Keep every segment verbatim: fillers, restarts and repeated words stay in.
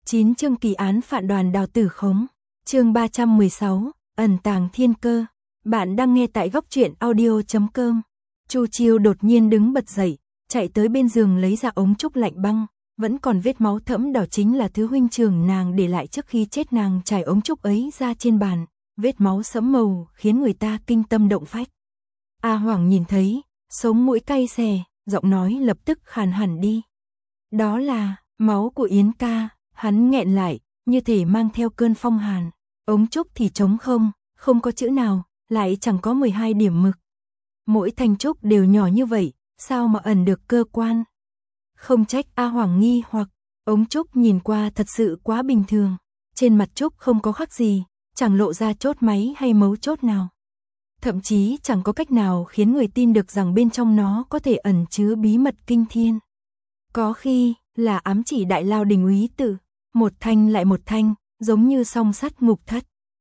chín chương kỳ án phản đoàn Đào Tử Khống. Chương ba trăm mười sáu, ẩn tàng thiên cơ. Bạn đang nghe tại góc truyện audio chấm com. Chu Chiêu đột nhiên đứng bật dậy, chạy tới bên giường lấy ra ống trúc lạnh băng, vẫn còn vết máu thẫm đỏ chính là thứ huynh trưởng nàng để lại trước khi chết, nàng trải ống trúc ấy ra trên bàn, vết máu sẫm màu khiến người ta kinh tâm động phách. A Hoàng nhìn thấy, sống mũi cay xè, giọng nói lập tức khàn hẳn đi. Đó là máu của Yến ca. Hắn nghẹn lại, như thể mang theo cơn phong hàn. Ống trúc thì trống không, không có chữ nào, lại chẳng có mười hai điểm mực. Mỗi thanh trúc đều nhỏ như vậy, sao mà ẩn được cơ quan? Không trách A Hoàng nghi hoặc, ống trúc nhìn qua thật sự quá bình thường. Trên mặt trúc không có khắc gì, chẳng lộ ra chốt máy hay mấu chốt nào. Thậm chí chẳng có cách nào khiến người tin được rằng bên trong nó có thể ẩn chứa bí mật kinh thiên. Có khi là ám chỉ Đại Lao Đình úy tử. Một thanh lại một thanh, giống như song sắt ngục thất.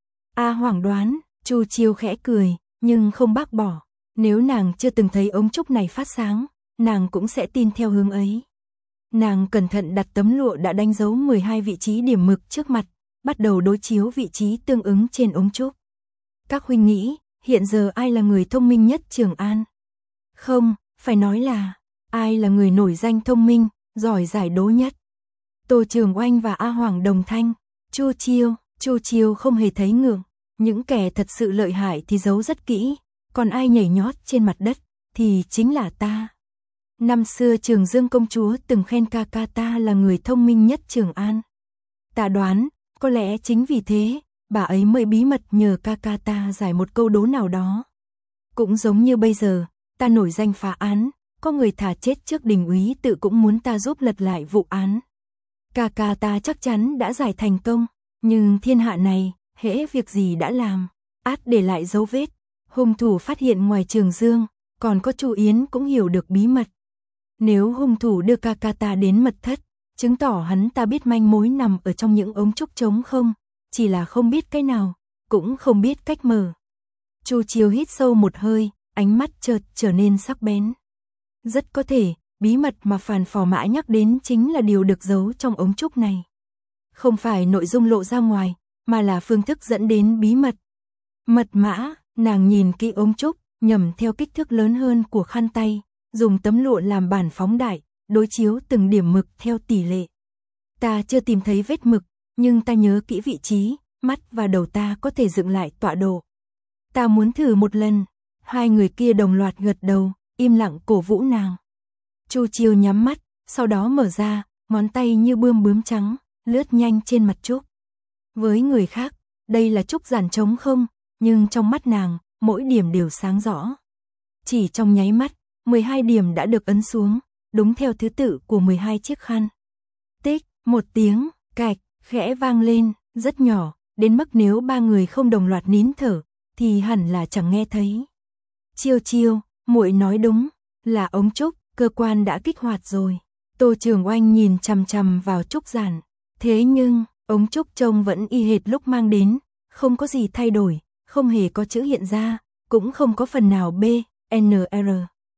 A Hoàng đoán, Chu Chiêu khẽ cười, nhưng không bác bỏ. Nếu nàng chưa từng thấy ống trúc này phát sáng, nàng cũng sẽ tin theo hướng ấy. Nàng cẩn thận đặt tấm lụa đã đánh dấu mười hai vị trí điểm mực trước mặt, bắt đầu đối chiếu vị trí tương ứng trên ống trúc. Các huynh nghĩ, hiện giờ ai là người thông minh nhất Trường An? Không, phải nói là, ai là người nổi danh thông minh, giỏi giải đố nhất? Tô Trường Oanh và A Hoàng đồng thanh. Chu Chiêu, Chu Chiêu không hề thấy ngượng. Những kẻ thật sự lợi hại thì giấu rất kỹ, còn ai nhảy nhót trên mặt đất thì chính là ta. Năm xưa Trường Dương công chúa từng khen ca ca ta là người thông minh nhất Trường An. Ta đoán, có lẽ chính vì thế, bà ấy mới bí mật nhờ ca ca ta giải một câu đố nào đó. Cũng giống như bây giờ, ta nổi danh phá án, có người thả chết trước Đình úy tự cũng muốn ta giúp lật lại vụ án. Ca ca ta chắc chắn đã giải thành công, nhưng thiên hạ này, hễ việc gì đã làm, át để lại dấu vết. Hung thủ phát hiện ngoài Trường Dương, còn có Chu Yến cũng hiểu được bí mật. Nếu hung thủ đưa ca ca ta đến mật thất, chứng tỏ hắn ta biết manh mối nằm ở trong những ống trúc trống không, chỉ là không biết cái nào, cũng không biết cách mở. Chu Chiêu hít sâu một hơi, ánh mắt chợt trở nên sắc bén. Rất có thể, bí mật mà Phàn Phò Mã nhắc đến chính là điều được giấu trong ống trúc này. Không phải nội dung lộ ra ngoài, mà là phương thức dẫn đến bí mật. Mật mã, nàng nhìn kỹ ống trúc, nhầm theo kích thước lớn hơn của khăn tay, dùng tấm lụa làm bản phóng đại, đối chiếu từng điểm mực theo tỷ lệ. Ta chưa tìm thấy vết mực, nhưng ta nhớ kỹ vị trí, mắt và đầu ta có thể dựng lại tọa độ. Ta muốn thử một lần. Hai người kia đồng loạt gật đầu, im lặng cổ vũ nàng. Chu Chiêu nhắm mắt, sau đó mở ra, ngón tay như bươm bướm trắng, lướt nhanh trên mặt trúc. Với người khác, đây là trúc giản trống không, nhưng trong mắt nàng, mỗi điểm đều sáng rõ. Chỉ trong nháy mắt, mười hai điểm đã được ấn xuống, đúng theo thứ tự của mười hai chiếc khăn. Tích, một tiếng, cạch, khẽ vang lên, rất nhỏ, đến mức nếu ba người không đồng loạt nín thở, thì hẳn là chẳng nghe thấy. Chiêu Chiêu, muội nói đúng, là ống trúc. Cơ quan đã kích hoạt rồi. Tô Trường Oanh nhìn chằm chằm vào trúc giản. Thế nhưng, ống trúc trông vẫn y hệt lúc mang đến, không có gì thay đổi, không hề có chữ hiện ra, cũng không có phần nào B, N, R.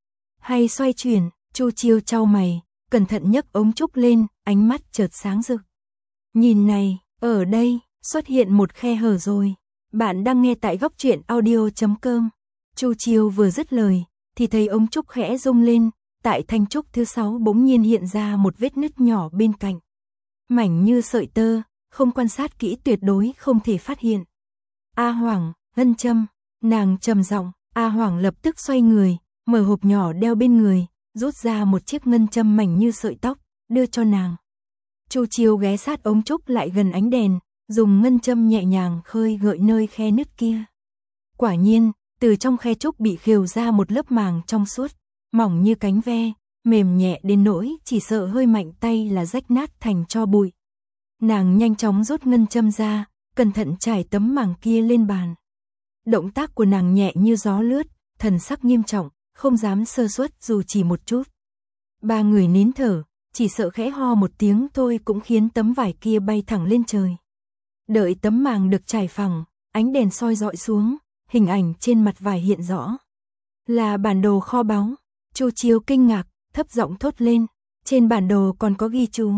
Hay xoay chuyển, Chu Chiêu chau mày, cẩn thận nhấc ống trúc lên, ánh mắt chợt sáng rực. Nhìn này, ở đây, xuất hiện một khe hở rồi. Bạn đang nghe tại góc truyện audio chấm com. Chu Chiêu vừa dứt lời, thì thấy ống trúc khẽ rung lên. Tại thanh trúc thứ sáu bỗng nhiên hiện ra một vết nứt nhỏ bên cạnh. Mảnh như sợi tơ, không quan sát kỹ tuyệt đối không thể phát hiện. A Hoàng, ngân châm, nàng trầm giọng. A Hoàng lập tức xoay người, mở hộp nhỏ đeo bên người, rút ra một chiếc ngân châm mảnh như sợi tóc, đưa cho nàng. Chu Chiêu ghé sát ống trúc lại gần ánh đèn, dùng ngân châm nhẹ nhàng khơi gợi nơi khe nứt kia. Quả nhiên, từ trong khe trúc bị khều ra một lớp màng trong suốt, mỏng như cánh ve, mềm nhẹ đến nỗi chỉ sợ hơi mạnh tay là rách nát thành tro bụi. Nàng nhanh chóng rút ngân châm ra, cẩn thận trải tấm màng kia lên bàn. Động tác của nàng nhẹ như gió lướt, thần sắc nghiêm trọng, không dám sơ suất dù chỉ một chút. Ba người nín thở, chỉ sợ khẽ ho một tiếng thôi cũng khiến tấm vải kia bay thẳng lên trời. Đợi tấm màng được trải phẳng, ánh đèn soi dọi xuống, hình ảnh trên mặt vải hiện rõ. Là bản đồ kho báu. Chu Chiêu kinh ngạc, thấp giọng thốt lên, trên bản đồ còn có ghi chú,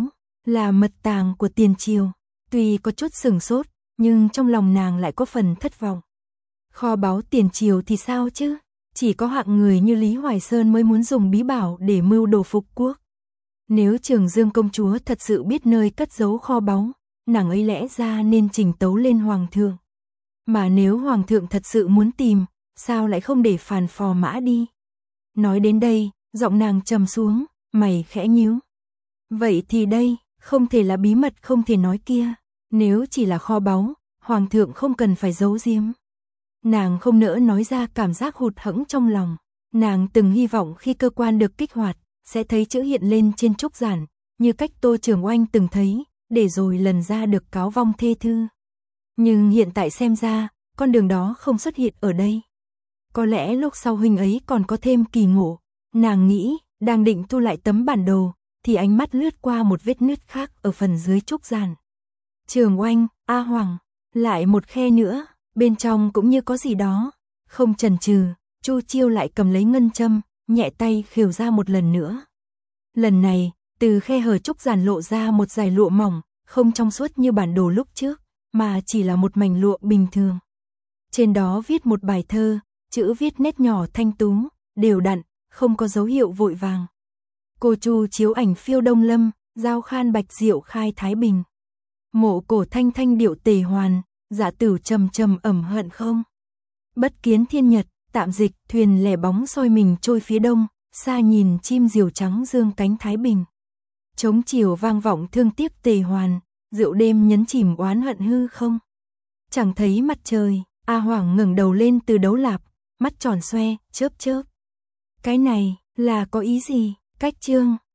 là mật tàng của tiền triều. Tuy có chút sửng sốt, nhưng trong lòng nàng lại có phần thất vọng. Kho báu tiền triều thì sao chứ? Chỉ có hạng người như Lý Hoài Sơn mới muốn dùng bí bảo để mưu đồ phục quốc. Nếu Trường Dương công chúa thật sự biết nơi cất giấu kho báu, nàng ấy lẽ ra nên trình tấu lên hoàng thượng. Mà nếu hoàng thượng thật sự muốn tìm, sao lại không để Phàn Phò Mã đi? Nói đến đây, giọng nàng trầm xuống, mày khẽ nhíu. Vậy thì đây, không thể là bí mật không thể nói kia. Nếu chỉ là kho báu, hoàng thượng không cần phải giấu giếm. Nàng không nỡ nói ra cảm giác hụt hẫng trong lòng. Nàng từng hy vọng khi cơ quan được kích hoạt, sẽ thấy chữ hiện lên trên trúc giản, như cách Tô Trường Oanh từng thấy, để rồi lần ra được cáo vong thê thư. Nhưng hiện tại xem ra, con đường đó không xuất hiện ở đây. Có lẽ lúc sau huynh ấy còn có thêm kỳ ngộ. Nàng nghĩ, đang định thu lại tấm bản đồ, thì ánh mắt lướt qua một vết nứt khác ở phần dưới trúc giản. Trường Oanh, A Hoàng, lại một khe nữa, bên trong cũng như có gì đó. Không chần chừ, Chu Chiêu lại cầm lấy ngân châm, nhẹ tay khều ra một lần nữa. Lần này, từ khe hở trúc giản lộ ra một dải lụa mỏng, không trong suốt như bản đồ lúc trước, mà chỉ là một mảnh lụa bình thường. Trên đó viết một bài thơ, chữ viết nét nhỏ thanh tú, đều đặn, không có dấu hiệu vội vàng. Cô Chu chiếu ảnh phiêu đông lâm, giao khan bạch diệu khai thái bình. Mộ cổ thanh thanh điệu tề hoàn, dạ tử trầm trầm ẩm hận không. Bất kiến thiên nhật, tạm dịch, thuyền lẻ bóng soi mình trôi phía đông, xa nhìn chim diều trắng dương cánh thái bình. Trống chiều vang vọng thương tiếc tề hoàn, rượu đêm nhấn chìm oán hận hư không. Chẳng thấy mặt trời, A Hoàng ngẩng đầu lên từ đấu lạp, mắt tròn xoe, chớp chớp. Cái này, là có ý gì? Cách chương